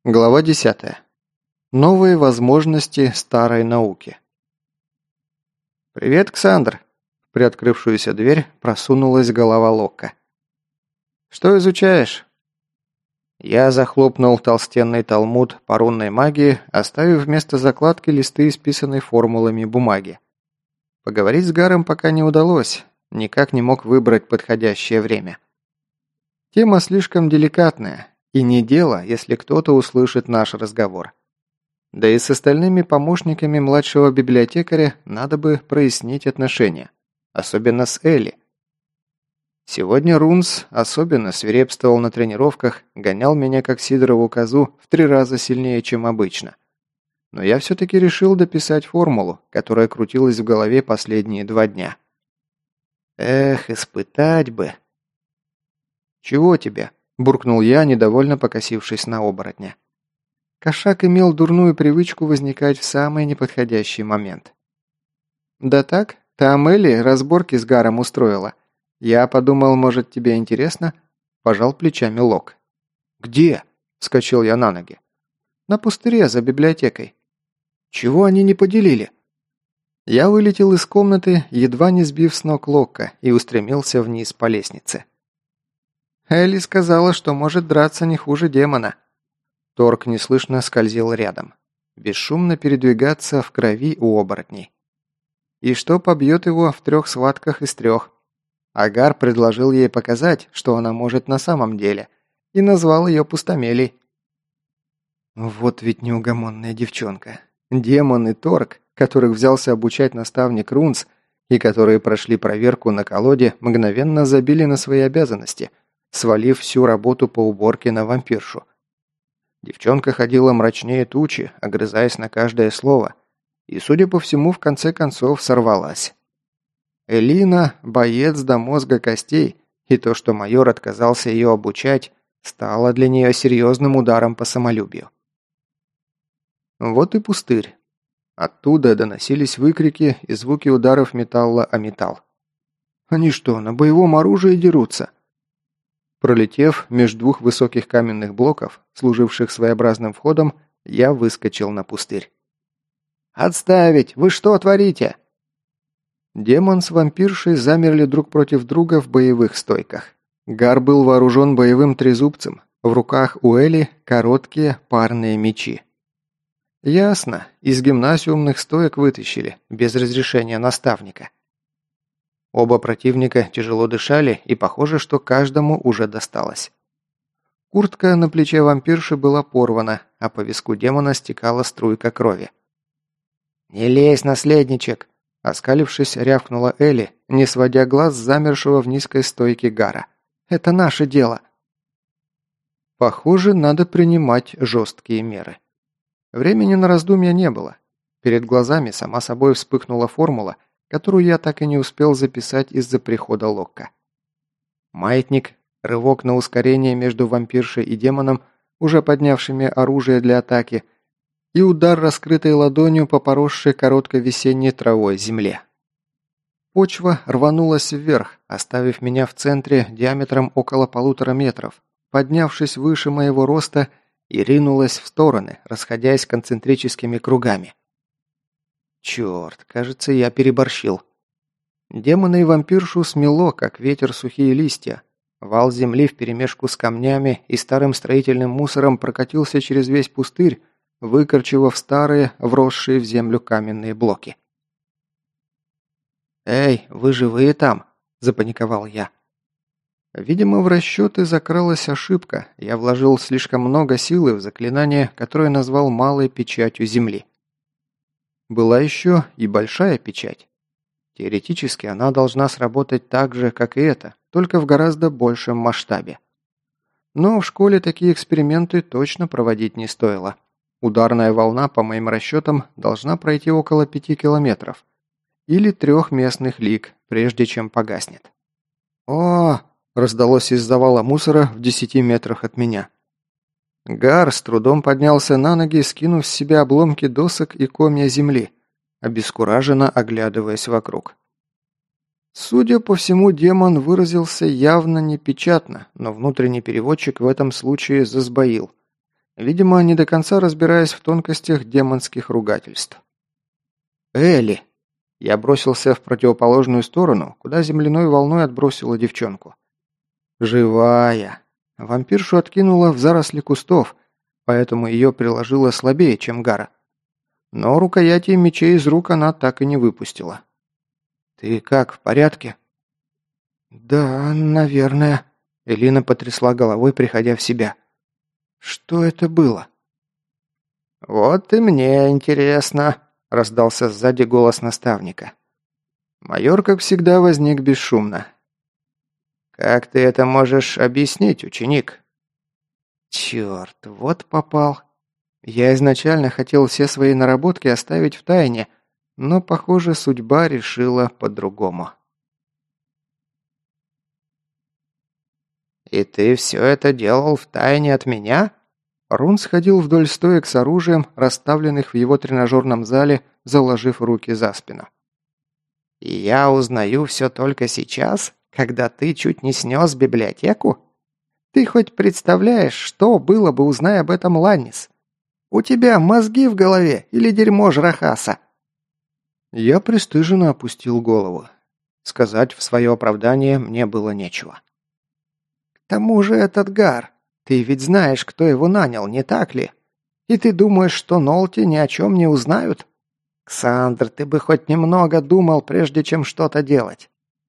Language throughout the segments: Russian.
Глава 10. Новые возможности старой науки. «Привет, Ксандр!» В приоткрывшуюся дверь просунулась голова Локка. «Что изучаешь?» Я захлопнул толстенный талмуд по рунной магии, оставив вместо закладки листы, исписанной формулами бумаги. Поговорить с Гаром пока не удалось, никак не мог выбрать подходящее время. Тема слишком деликатная. И не дело, если кто-то услышит наш разговор. Да и с остальными помощниками младшего библиотекаря надо бы прояснить отношения. Особенно с Элли. Сегодня Рунс особенно свирепствовал на тренировках, гонял меня как Сидорову козу в 3 раза сильнее, чем обычно. Но я все-таки решил дописать формулу, которая крутилась в голове последние 2 дня. Эх, испытать бы. Чего тебе? Буркнул я, недовольно покосившись на оборотня. Кошак имел дурную привычку возникать в самый неподходящий момент. «Да так, там Элли разборки с Гаром устроила. Я подумал, может, тебе интересно?» Пожал плечами Лок. «Где?» – вскочил я на ноги. «На пустыре, за библиотекой». «Чего они не поделили?» Я вылетел из комнаты, едва не сбив с ног Локка, и устремился вниз по лестнице. Элли сказала, что может драться не хуже демона. Торг неслышно скользил рядом. Бесшумно передвигаться в крови у оборотней. И что побьет его в 3 схватках из 3. Агар предложил ей показать, что она может на самом деле, и назвал ее пустомелей. Вот ведь неугомонная девчонка. Демон и Торг, которых взялся обучать наставник Рунс, и которые прошли проверку на колоде, мгновенно забили на свои обязанности – свалив всю работу по уборке на вампиршу. Девчонка ходила мрачнее тучи, огрызаясь на каждое слово, и, судя по всему, в конце концов сорвалась. Элина – боец до мозга костей, и то, что майор отказался ее обучать, стало для нее серьезным ударом по самолюбию. Вот и пустырь. Оттуда доносились выкрики и звуки ударов металла о металл. «Они что, на боевом оружии дерутся?» Пролетев между 2 высоких каменных блоков, служивших своеобразным входом, я выскочил на пустырь. «Отставить! Вы что творите?» Демон с вампиршей замерли друг против друга в боевых стойках. Гар был вооружен боевым трезубцем, в руках у Эли короткие парные мечи. Ясно, из гимнасиумных стоек вытащили, без разрешения наставника. Оба противника тяжело дышали, и похоже, что каждому уже досталось. Куртка на плече вампирши была порвана, а по виску демона стекала струйка крови. «Не лезь, наследничек!» – оскалившись, рявкнула Элли, не сводя глаз с замершего в низкой стойке Гара. «Это наше дело!» Похоже, надо принимать жесткие меры. Времени на раздумья не было. Перед глазами сама собой вспыхнула формула, которую я так и не успел записать из-за прихода Локка. Маятник, рывок на ускорение между вампиршей и демоном, уже поднявшими оружие для атаки, и удар раскрытой ладонью по поросшей короткой весенней травой земле. Почва рванулась вверх, оставив меня в центре диаметром около 1,5 метров, поднявшись выше моего роста, и ринулась в стороны, расходясь концентрическими кругами. Черт, кажется, я переборщил. Демона и вампиршу смело, как ветер, сухие листья. Вал земли вперемешку с камнями и старым строительным мусором прокатился через весь пустырь, выкорчевав старые, вросшие в землю каменные блоки. «Эй, вы живые там?» – запаниковал я. Видимо, в расчеты закралась ошибка. Я вложил слишком много силы в заклинание, которое назвал малой печатью земли. Была еще и большая печать. Теоретически она должна сработать так же, как и эта, только в гораздо большем масштабе. Но в школе такие эксперименты точно проводить не стоило. Ударная волна, по моим расчетам, должна пройти около 5 километров. Или 3 местных лиг, прежде чем погаснет. «О!» – раздалось из завала мусора в 10 метрах от меня. Гар с трудом поднялся на ноги, скинув с себя обломки досок и комья земли, обескураженно оглядываясь вокруг. Судя по всему, демон выразился явно непечатно, но внутренний переводчик в этом случае засбоил. видимо, не до конца разбираясь в тонкостях демонских ругательств. «Элли!» Я бросился в противоположную сторону, куда земляной волной отбросила девчонку. «Живая!» Вампиршу откинула в заросли кустов, поэтому ее приложило слабее, чем Гара. Но рукояти мечей из рук она так и не выпустила. «Ты как, в порядке?» «Да, наверное», — Элина потрясла головой, приходя в себя. «Что это было?» «Вот и мне интересно», — раздался сзади голос наставника. Майор, как всегда, возник бесшумно. «Как ты это можешь объяснить, ученик?» «Черт, вот попал. Я изначально хотел все свои наработки оставить в тайне, но, похоже, судьба решила по-другому». «И ты все это делал в тайне от меня?» Рун сходил вдоль стоек с оружием, расставленных в его тренажерном зале, заложив руки за спину. «И я узнаю все только сейчас, когда ты чуть не снес библиотеку? Ты хоть представляешь, что было бы, узнай об этом Ланнис? У тебя мозги в голове или дерьмо Жрахаса?» Я пристыженно опустил голову. Сказать в свое оправдание мне было нечего. «К тому же этот Гар, ты ведь знаешь, кто его нанял, не так ли? И ты думаешь, что Нолти ни о чем не узнают? Ксандр, ты бы хоть немного думал, прежде чем что-то делать».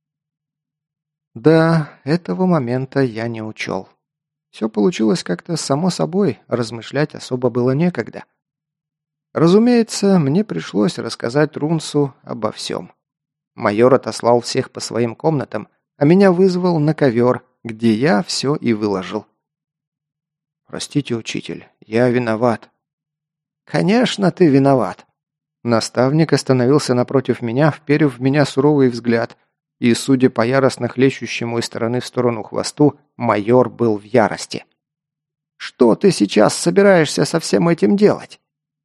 Да, этого момента я не учел. Все получилось как-то само собой, размышлять особо было некогда. Разумеется, мне пришлось рассказать Рунсу обо всем. Майор отослал всех по своим комнатам, а меня вызвал на ковер, где я все и выложил. «Простите, учитель, я виноват». «Конечно, ты виноват». Наставник остановился напротив меня, вперев в меня суровый взгляд, и, судя по яростно хлещущему из стороны в сторону хвосту, майор был в ярости. «Что ты сейчас собираешься со всем этим делать?»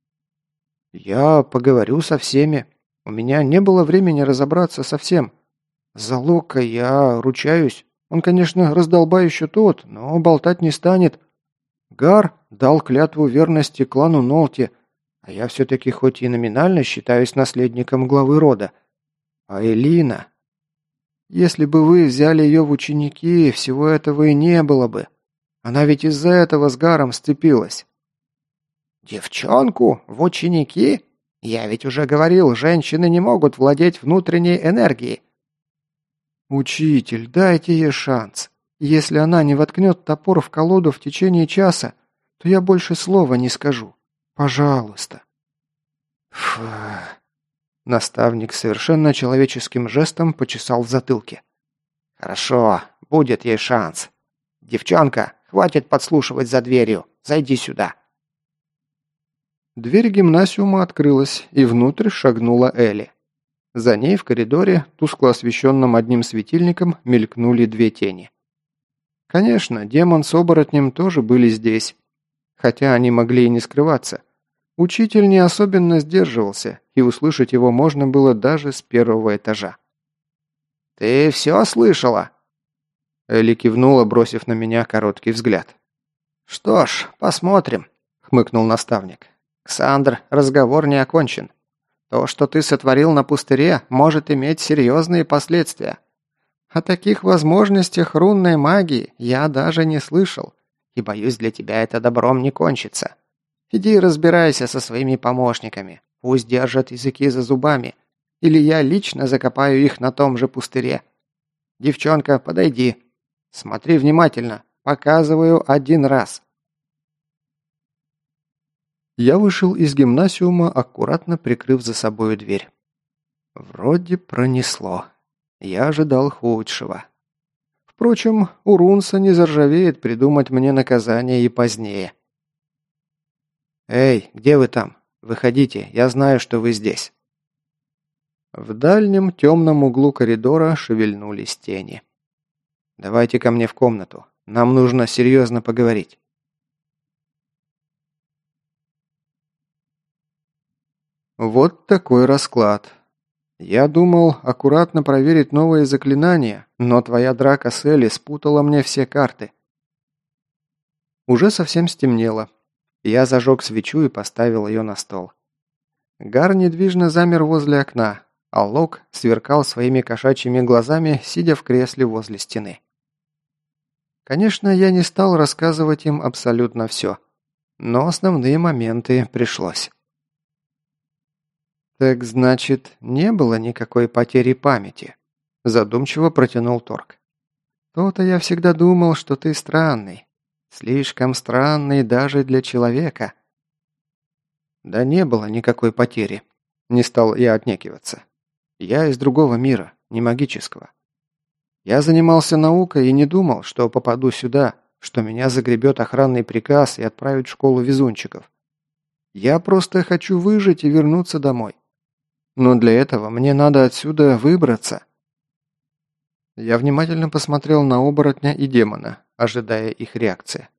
«Я поговорю со всеми. У меня не было времени разобраться со всем. За Лока я ручаюсь. Он, конечно, раздолбающий тот, но болтать не станет. Гар дал клятву верности клану Нолти, а я все-таки хоть и номинально считаюсь наследником главы рода. А Элина... Если бы вы взяли ее в ученики, всего этого и не было бы. Она ведь из-за этого с Гаром сцепилась». «Девчонку? В ученики? Я ведь уже говорил, женщины не могут владеть внутренней энергией». «Учитель, дайте ей шанс. Если она не воткнет топор в колоду в течение часа, то я больше слова не скажу. Пожалуйста». Фу. Наставник совершенно человеческим жестом почесал в затылке. «Хорошо, будет ей шанс. Девчонка, хватит подслушивать за дверью. Зайди сюда». Дверь гимнасиума открылась, и внутрь шагнула Элли. За ней в коридоре, тускло освещенном одним светильником, мелькнули две тени. Конечно, демон с оборотнем тоже были здесь, хотя они могли и не скрываться. Учитель не особенно сдерживался, и услышать его можно было даже с первого этажа. «Ты все слышала?» Элли кивнула, бросив на меня короткий взгляд. «Что ж, посмотрим», — хмыкнул наставник. «Ксандр, разговор не окончен. То, что ты сотворил на пустыре, может иметь серьезные последствия. О таких возможностях рунной магии я даже не слышал, и, боюсь, для тебя это добром не кончится. Иди разбирайся со своими помощниками, пусть держат языки за зубами, или я лично закопаю их на том же пустыре. Девчонка, подойди. Смотри внимательно, показываю один раз». Я вышел из гимнасиума, аккуратно прикрыв за собой дверь. Вроде пронесло. Я ожидал худшего. Впрочем, у Рунса не заржавеет придумать мне наказание и позднее. «Эй, где вы там? Выходите, я знаю, что вы здесь». В дальнем темном углу коридора шевельнулись тени. «Давайте ко мне в комнату. Нам нужно серьезно поговорить». Вот такой расклад. Я думал аккуратно проверить новые заклинания, но твоя драка с Элли спутала мне все карты. Уже совсем стемнело. Я зажег свечу и поставил ее на стол. Гар недвижно замер возле окна, а Лок сверкал своими кошачьими глазами, сидя в кресле возле стены. Конечно, я не стал рассказывать им абсолютно все, но основные моменты пришлось. «Так значит, не было никакой потери памяти?» Задумчиво протянул Торг. «То-то я всегда думал, что ты странный. Слишком странный даже для человека». «Да не было никакой потери», – не стал я отнекиваться. «Я из другого мира, не магического. Я занимался наукой и не думал, что попаду сюда, что меня загребет охранный приказ и отправит в школу везунчиков. Я просто хочу выжить и вернуться домой. Но для этого мне надо отсюда выбраться». Я внимательно посмотрел на оборотня и демона, ожидая их реакции.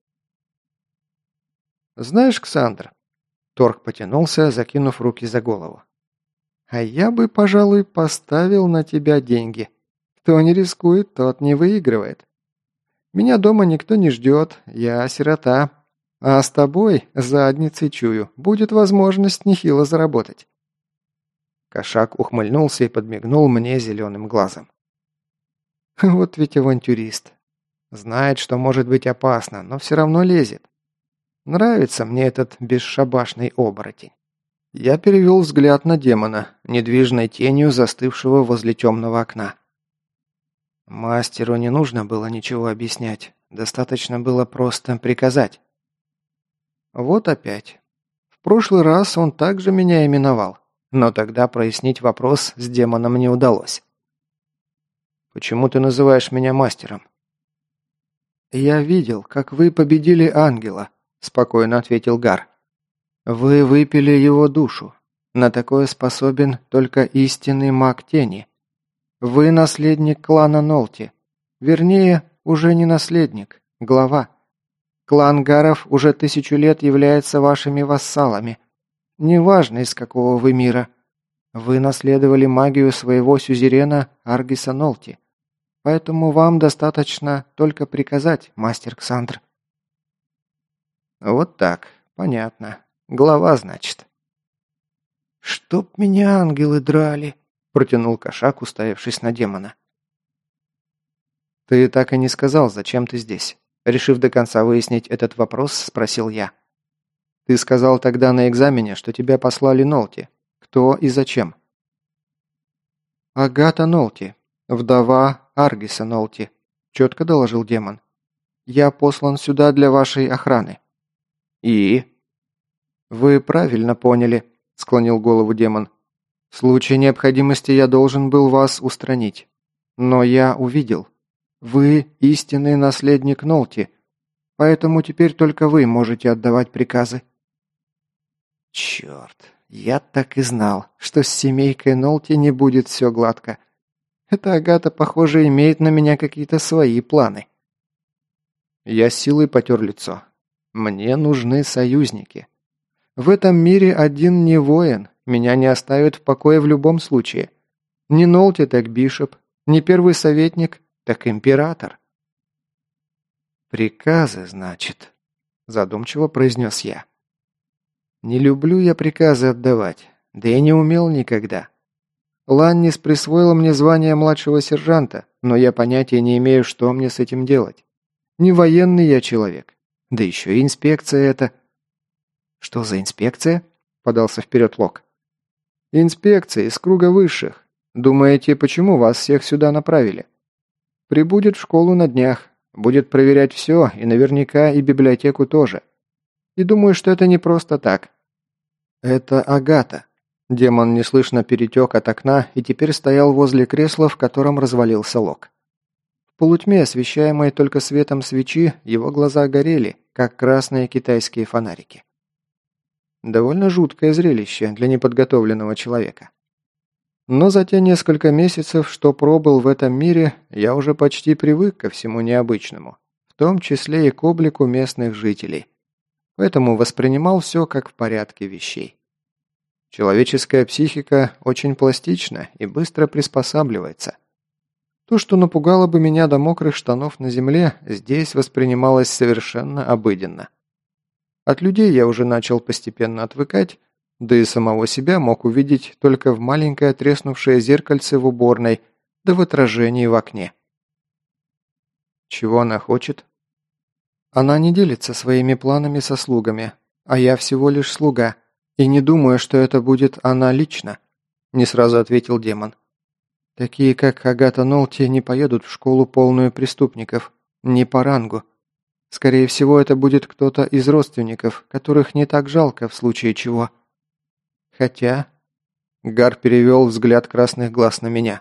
«Знаешь, Ксандр...» Торг потянулся, закинув руки за голову. «А я бы, пожалуй, поставил на тебя деньги. Кто не рискует, тот не выигрывает. Меня дома никто не ждет, я сирота. А с тобой, задницей чую, будет возможность нехило заработать». Кошак ухмыльнулся и подмигнул мне зеленым глазом. «Вот ведь авантюрист. Знает, что может быть опасно, но все равно лезет. Нравится мне этот бесшабашный оборотень». Я перевел взгляд на демона, недвижной тенью застывшего возле темного окна. Мастеру не нужно было ничего объяснять, достаточно было просто приказать. Вот опять. В прошлый раз он также меня именовал, но тогда прояснить вопрос с демоном не удалось. «Почему ты называешь меня мастером?» «Я видел, как вы победили ангела», – спокойно ответил Гар. «Вы выпили его душу. На такое способен только истинный маг тени. Вы наследник клана Нолти. Вернее, уже не наследник, глава. Клан Гаров уже 1000 лет является вашими вассалами. Неважно, из какого вы мира. Вы наследовали магию своего сюзерена Аргиса Нолти. Поэтому вам достаточно только приказать, мастер Ксандр». «Вот так, понятно. Глава, значит». «Чтоб меня ангелы драли», – протянул кошак, уставившись на демона. «Ты так и не сказал, зачем ты здесь?» Решив до конца выяснить этот вопрос, спросил я. «Ты сказал тогда на экзамене, что тебя послали Нолти. Кто и зачем?» «Агата Нолти, вдова Аргиса Нолти», – четко доложил демон. «Я послан сюда для вашей охраны». «И?» «Вы правильно поняли», – склонил голову демон. «В случае необходимости я должен был вас устранить. Но я увидел. Вы истинный наследник Нолти, поэтому теперь только вы можете отдавать приказы». «Черт, я так и знал, что с семейкой Нолти не будет все гладко. Эта Агата, похоже, имеет на меня какие-то свои планы». Я силой потер лицо. «Мне нужны союзники. В этом мире один не воин, меня не оставят в покое в любом случае. Не Нолти, так Бишоп, не первый советник, так император». «Приказы, значит», – задумчиво произнес я. «Не люблю я приказы отдавать, да и не умел никогда. Ланнис присвоила мне звание младшего сержанта, но я понятия не имею, что мне с этим делать. Не военный я человек, да еще и инспекция это». «Что за инспекция?» – подался вперед Лок. «Инспекция из круга высших. Думаете, почему вас всех сюда направили? Прибудет в школу на днях, будет проверять все, и наверняка и библиотеку тоже. И думаю, что это не просто так. Это Агата». Демон неслышно перетек от окна и теперь стоял возле кресла, в котором развалился Лок. В полутьме, освещаемой только светом свечи, его глаза горели, как красные китайские фонарики. Довольно жуткое зрелище для неподготовленного человека. Но за те несколько месяцев, что пробыл в этом мире, я уже почти привык ко всему необычному, в том числе и к облику местных жителей. Поэтому воспринимал все как в порядке вещей. Человеческая психика очень пластична и быстро приспосабливается. То, что напугало бы меня до мокрых штанов на земле, здесь воспринималось совершенно обыденно. От людей я уже начал постепенно отвыкать, да и самого себя мог увидеть только в маленькое треснувшее зеркальце в уборной, да в отражении в окне. Чего она хочет? Она не делится своими планами со слугами, а я всего лишь слуга, и не думаю, что это будет она лично, не сразу ответил демон. Такие, как Агата Нолти, не поедут в школу полную преступников, не по рангу. Скорее всего, это будет кто-то из родственников, которых не так жалко в случае чего. Хотя... Гар перевел взгляд красных глаз на меня.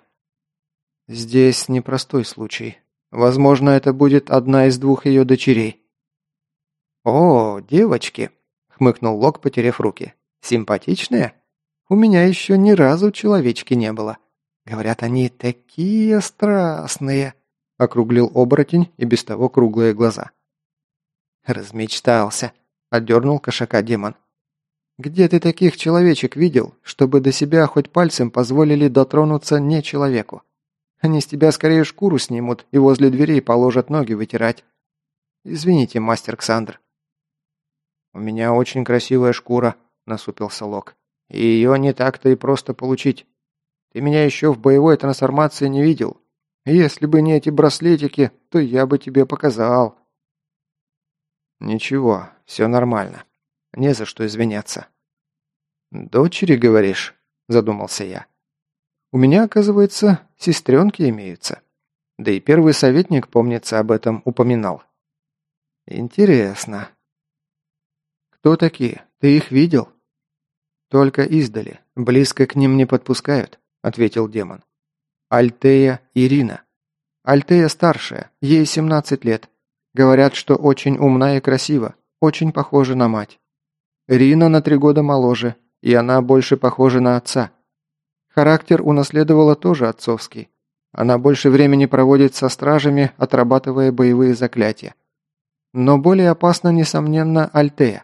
Здесь непростой случай. Возможно, это будет одна из двух ее дочерей. «О, девочки!» — хмыкнул Лок, потеряв руки. «Симпатичные? У меня еще ни разу человечки не было. Говорят, они такие страстные!» — округлил оборотень и без того круглые глаза. «Размечтался!» — отдернул кошака демон. «Где ты таких человечек видел, чтобы до себя хоть пальцем позволили дотронуться не человеку? Они с тебя скорее шкуру снимут и возле дверей положат ноги вытирать. Извините, мастер Ксандр». «У меня очень красивая шкура», — насупился Лок. «И ее не так-то и просто получить. Ты меня еще в боевой трансформации не видел. Если бы не эти браслетики, то я бы тебе показал». «Ничего, все нормально. Не за что извиняться». «Дочери, говоришь?» – задумался я. «У меня, оказывается, сестренки имеются. Да и первый советник, помнится, об этом упоминал». «Интересно». «Кто такие? Ты их видел?» «Только издали. Близко к ним не подпускают», – ответил демон. «Альтея Ирина. Альтея старшая, ей 17 лет. Говорят, что очень умна и красива, очень похожа на мать. Рина на 3 года моложе, и она больше похожа на отца. Характер унаследовала тоже отцовский. Она больше времени проводит со стражами, отрабатывая боевые заклятия. Но более опасна, несомненно, Альтея.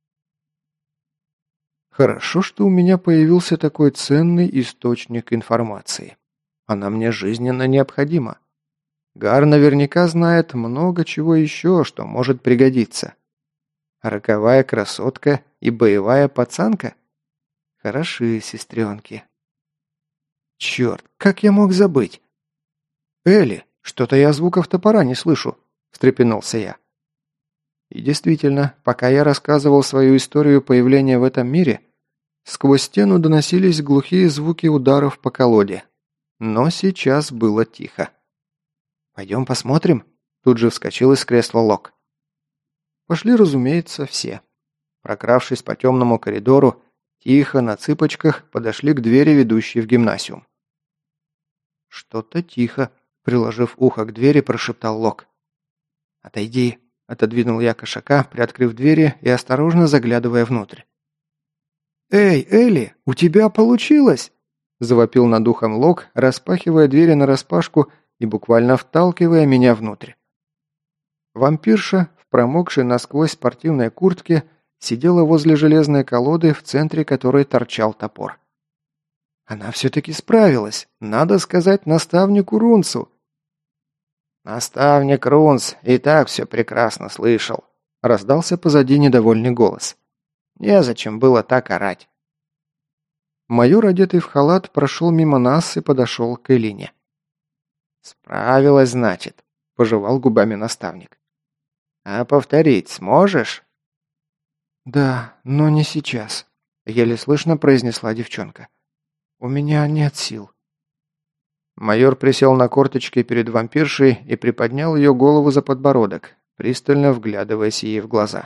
Хорошо, что у меня появился такой ценный источник информации. Она мне жизненно необходима. Гар наверняка знает много чего еще, что может пригодиться. Роковая красотка и боевая пацанка? Хороши, сестренки. Черт, как я мог забыть? Элли, что-то я звуков топора не слышу, встрепенулся я. И действительно, пока я рассказывал свою историю появления в этом мире, сквозь стену доносились глухие звуки ударов по колоде. Но сейчас было тихо. «Пойдем посмотрим?» Тут же вскочил из кресла Лок. Пошли, разумеется, все. Прокравшись по темному коридору, тихо, на цыпочках, подошли к двери, ведущей в гимнасиум. «Что-то тихо», — приложив ухо к двери, прошептал Лок. «Отойди», — отодвинул я кошака, приоткрыв двери и осторожно заглядывая внутрь. «Эй, Элли, у тебя получилось!» — завопил над ухом Лок, распахивая двери нараспашку и буквально вталкивая меня внутрь. Вампирша, в промокшей насквозь спортивной куртке, сидела возле железной колоды, в центре которой торчал топор. Она все-таки справилась, надо сказать наставнику Рунцу. «Наставник Рунц и так все прекрасно слышал», — раздался позади недовольный голос. «Незачем было так орать». Майор, одетый в халат, прошел мимо нас и подошел к Элине. «Справилась, значит», — пожевал губами наставник. «А повторить сможешь?» «Да, но не сейчас», — еле слышно произнесла девчонка. «У меня нет сил». Майор присел на корточки перед вампиршей и приподнял ее голову за подбородок, пристально вглядываясь ей в глаза.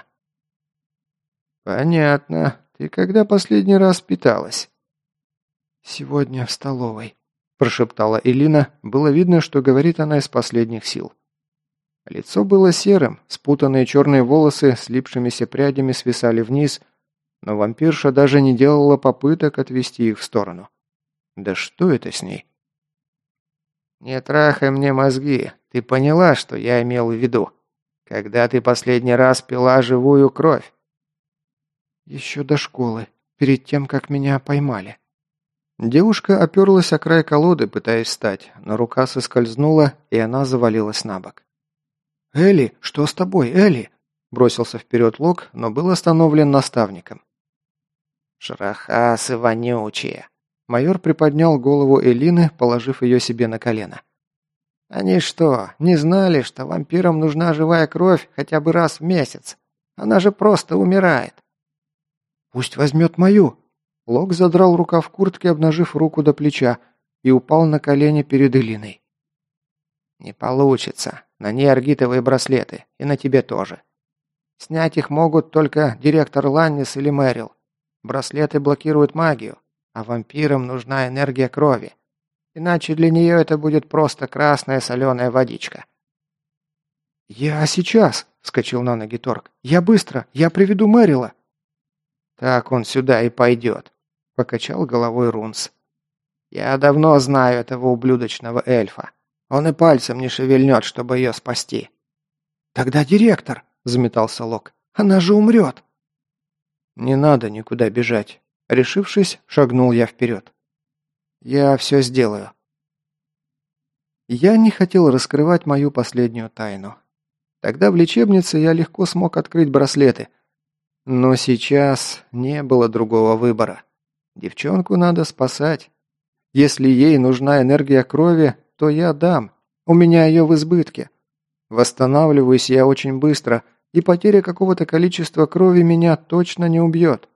«Понятно. Ты когда последний раз питалась?» «Сегодня в столовой», – прошептала Элина. Было видно, что говорит она из последних сил. Лицо было серым, спутанные черные волосы слипшимися прядями свисали вниз, но вампирша даже не делала попыток отвести их в сторону. Да что это с ней? «Не трахай мне мозги, ты поняла, что я имел в виду? Когда ты последний раз пила живую кровь?» «Еще до школы, перед тем, как меня поймали». Девушка оперлась о край колоды, пытаясь встать, но рука соскользнула, и она завалилась на бок. «Элли, что с тобой, Элли?» бросился вперед Лок, но был остановлен наставником. «Шрахасы вонючие!» Майор приподнял голову Элины, положив ее себе на колено. «Они что, не знали, что вампирам нужна живая кровь хотя бы раз в месяц? Она же просто умирает!» «Пусть возьмет мою!» Лок задрал рукав куртки, обнажив руку до плеча, и упал на колени перед Элиной. «Не получится. На ней аргитовые браслеты, и на тебе тоже. Снять их могут только директор Ланнис или Мэрил. Браслеты блокируют магию, а вампирам нужна энергия крови. Иначе для нее это будет просто красная соленая водичка». «Я сейчас!» – вскочил на ноги Торг. «Я быстро! Я приведу Мэрила!» «Так он сюда и пойдет», – покачал головой Рунс. «Я давно знаю этого ублюдочного эльфа. Он и пальцем не шевельнет, чтобы ее спасти». «Тогда директор!» – заметался Лок. «Она же умрет!» «Не надо никуда бежать». Решившись, шагнул я вперед. «Я все сделаю». Я не хотел раскрывать мою последнюю тайну. Тогда в лечебнице я легко смог открыть браслеты. Но сейчас не было другого выбора. Девчонку надо спасать. Если ей нужна энергия крови, то я дам. У меня ее в избытке. Восстанавливаюсь я очень быстро, и потеря какого-то количества крови меня точно не убьет.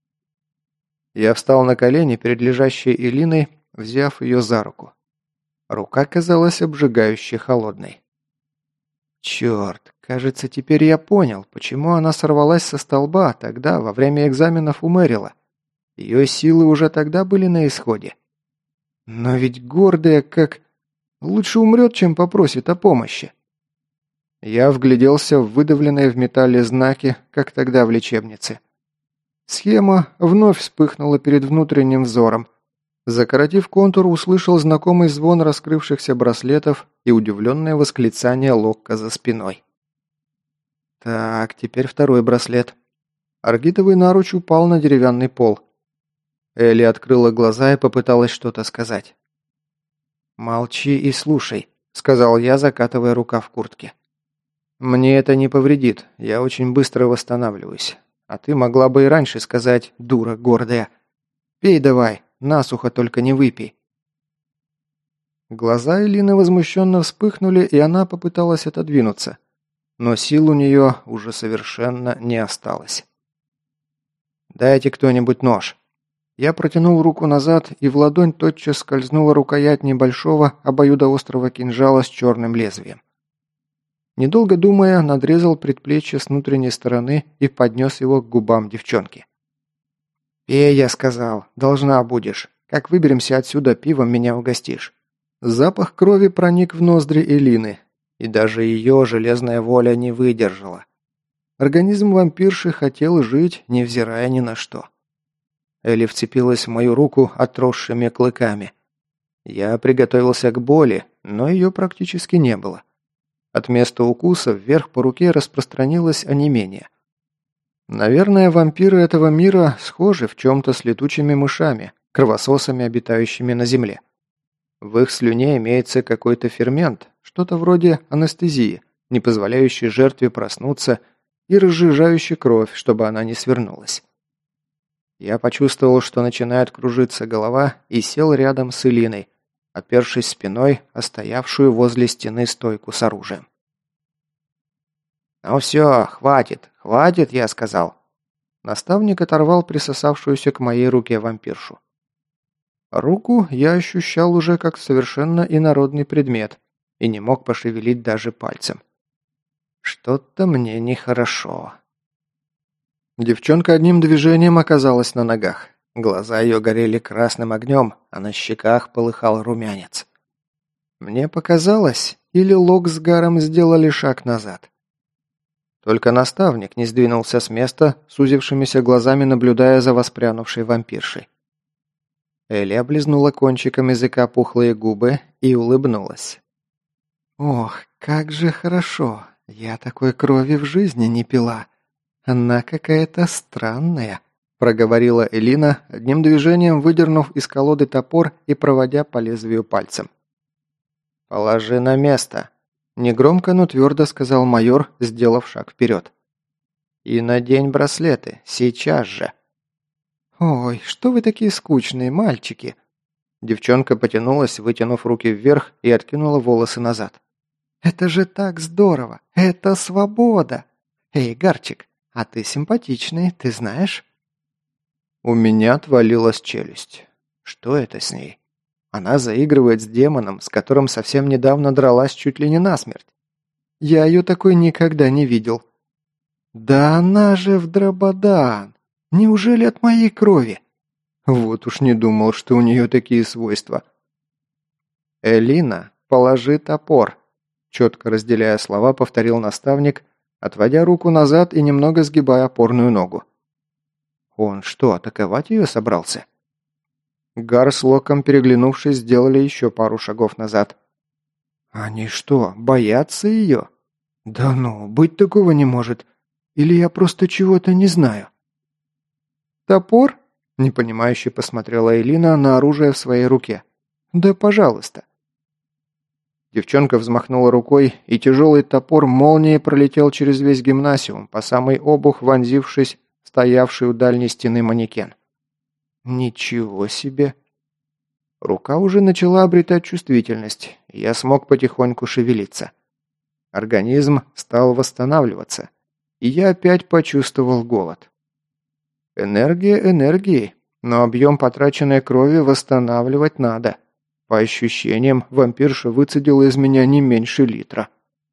Я встал на колени перед лежащей Элиной, взяв ее за руку. Рука казалась обжигающе холодной. Черт, кажется, теперь я понял, почему она сорвалась со столба тогда, во время экзаменов у Мэрила. Ее силы уже тогда были на исходе. Но ведь гордая как... Лучше умрет, чем попросит о помощи. Я вгляделся в выдавленные в металле знаки, как тогда в лечебнице. Схема вновь вспыхнула перед внутренним взором. Закоротив контур, услышал знакомый звон раскрывшихся браслетов и удивленное восклицание Локка за спиной. Так, теперь второй браслет. Аргитовый наруч упал на деревянный пол. Элли открыла глаза и попыталась что-то сказать. «Молчи и слушай», — сказал я, закатывая рукав куртки. «Мне это не повредит, я очень быстро восстанавливаюсь. А ты могла бы и раньше сказать, дура гордая. Пей давай, насухо только не выпей». Глаза Элины возмущенно вспыхнули, и она попыталась отодвинуться. Но сил у нее уже совершенно не осталось. «Дайте кто-нибудь нож». Я протянул руку назад, и в ладонь тотчас скользнула рукоять небольшого обоюдоострого кинжала с черным лезвием. Недолго думая, надрезал предплечье с внутренней стороны и поднес его к губам девчонки. «Пей, я сказал, должна будешь. Как выберемся отсюда, пивом меня угостишь». Запах крови проник в ноздри Элины, и даже ее железная воля не выдержала. Организм вампирши хотел жить, невзирая ни на что. Элли вцепилась в мою руку отросшими клыками. Я приготовился к боли, но ее практически не было. От места укуса вверх по руке распространилось онемение. Наверное, вампиры этого мира схожи в чем-то с летучими мышами, кровососами, обитающими на земле. В их слюне имеется какой-то фермент, что-то вроде анестезии, не позволяющий жертве проснуться и разжижающий кровь, чтобы она не свернулась. Я почувствовал, что начинает кружиться голова, и сел рядом с Элиной, опершись спиной о стоявшую возле стены стойку с оружием. «Ну все, хватит, хватит, я сказал». Наставник оторвал присосавшуюся к моей руке вампиршу. Руку я ощущал уже как совершенно инородный предмет и не мог пошевелить даже пальцем. Что-то мне нехорошо. Девчонка одним движением оказалась на ногах. Глаза ее горели красным огнем, а на щеках полыхал румянец. Мне показалось, или Лок с Гаром сделали шаг назад. Только наставник не сдвинулся с места, сузившимися глазами наблюдая за воспрянувшей вампиршей. Элли облизнула кончиком языка пухлые губы и улыбнулась. «Ох, как же хорошо! Я такой крови в жизни не пила. Она какая-то странная», – проговорила Элина, одним движением выдернув из колоды топор и проводя по лезвию пальцем. «Положи на место», – негромко, но твердо сказал майор, сделав шаг вперед. И надень браслеты, сейчас же». «Ой, что вы такие скучные, мальчики!» Девчонка потянулась, вытянув руки вверх и откинула волосы назад. «Это же так здорово! Это свобода! Эй, Гарчик, а ты симпатичный, ты знаешь?» У меня отвалилась челюсть. Что это с ней? Она заигрывает с демоном, с которым совсем недавно дралась чуть ли не насмерть. Я ее такой никогда не видел. Да она же в Драбадан! Неужели от моей крови? Вот уж не думал, что у нее такие свойства. «Элина, положи топор», — четко разделяя слова, повторил наставник, отводя руку назад и немного сгибая опорную ногу. Он что, атаковать ее собрался? Гар с Локом, переглянувшись, сделали еще пару шагов назад. Они что, боятся ее? Да ну, быть такого не может. Или я просто чего-то не знаю? «Топор?» – непонимающе посмотрела Элина на оружие в своей руке. «Да пожалуйста». Девчонка взмахнула рукой, и тяжелый топор молнией пролетел через весь гимнасиум, по самый обух вонзившись в стоявший у дальней стены манекен. «Ничего себе!» Рука уже начала обретать чувствительность, и я смог потихоньку шевелиться. Организм стал восстанавливаться, и я опять почувствовал голод. Энергия энергией, но объем потраченной крови восстанавливать надо. По ощущениям, вампирша выцедила из меня не меньше литра.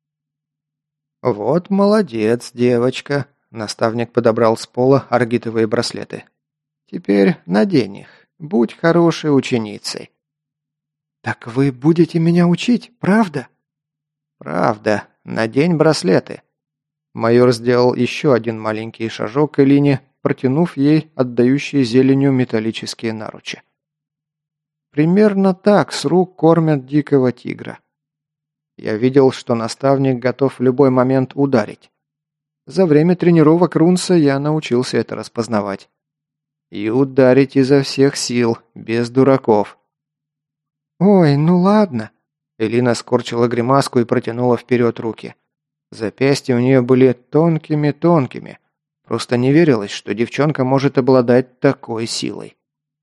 «Вот молодец, девочка», — наставник подобрал с пола аргитовые браслеты. «Теперь надень их. Будь хорошей ученицей». «Так вы будете меня учить, правда?» «Правда. Надень браслеты». Майор сделал еще один маленький шажок к Элине, протянув ей отдающие зеленью металлические наручи. Примерно так с рук кормят дикого тигра. Я видел, что наставник готов в любой момент ударить. За время тренировок Рунса я научился это распознавать. И ударить изо всех сил, без дураков. «Ой, ну ладно». Элина скорчила гримаску и протянула вперед руки. Запястья у нее были тонкими-тонкими. Просто не верилось, что девчонка может обладать такой силой.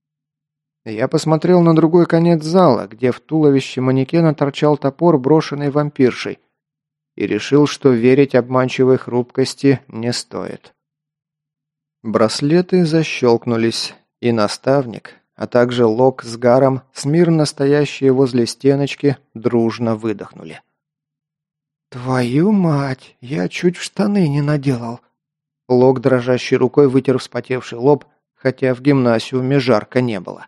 Я посмотрел на другой конец зала, где в туловище манекена торчал топор, брошенный вампиршей, и решил, что верить обманчивой хрупкости не стоит. Браслеты защелкнулись, и наставник, а также Лок с Гаром, смирно стоящие возле стеночки, дружно выдохнули. «Твою мать, я чуть в штаны не наделал». Лок дрожащей рукой вытер вспотевший лоб, хотя в гимнасиуме жарко не было.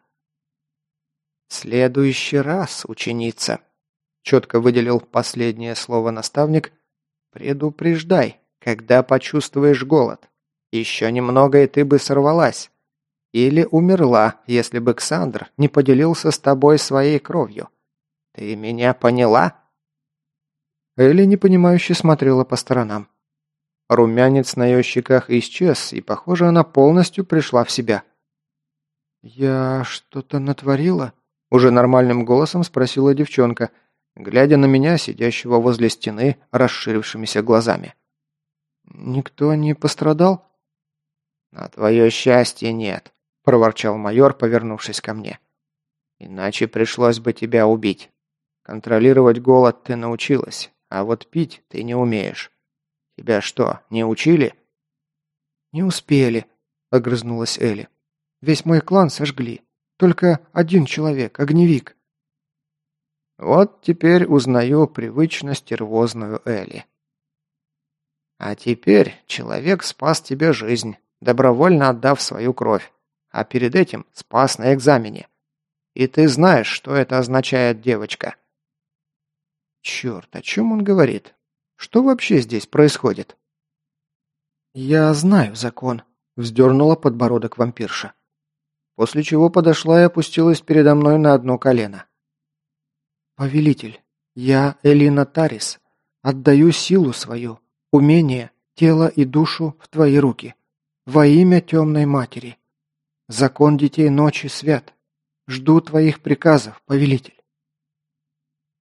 «В следующий раз, ученица», — четко выделил последнее слово наставник, — «предупреждай, когда почувствуешь голод. Еще немного, и ты бы сорвалась. Или умерла, если бы Ксандр не поделился с тобой своей кровью. Ты меня поняла?» Элли непонимающе смотрела по сторонам. Румянец на ее щеках исчез, и, похоже, она полностью пришла в себя. «Я что-то натворила?» Уже нормальным голосом спросила девчонка, глядя на меня, сидящего возле стены, расширившимися глазами. «Никто не пострадал?» «На твое счастье нет», – проворчал майор, повернувшись ко мне. «Иначе пришлось бы тебя убить. Контролировать голод ты научилась, а вот пить ты не умеешь. Тебя что, не учили?» «Не успели», – огрызнулась Элли. «Весь мой клан сожгли. Только один человек, огневик». Вот теперь узнаю привычно стервозную Элли. «А теперь человек спас тебе жизнь, добровольно отдав свою кровь, а перед этим спас на экзамене. И ты знаешь, что это означает, девочка». Черт, о чем он говорит? Что вообще здесь происходит? «Я знаю закон», — вздернула подбородок вампирша. После чего подошла и опустилась передо мной на одно колено. «Повелитель, я, Элина Тарис, отдаю силу свою, умение, тело и душу в твои руки, во имя темной матери. Закон детей ночи свят. Жду твоих приказов, повелитель».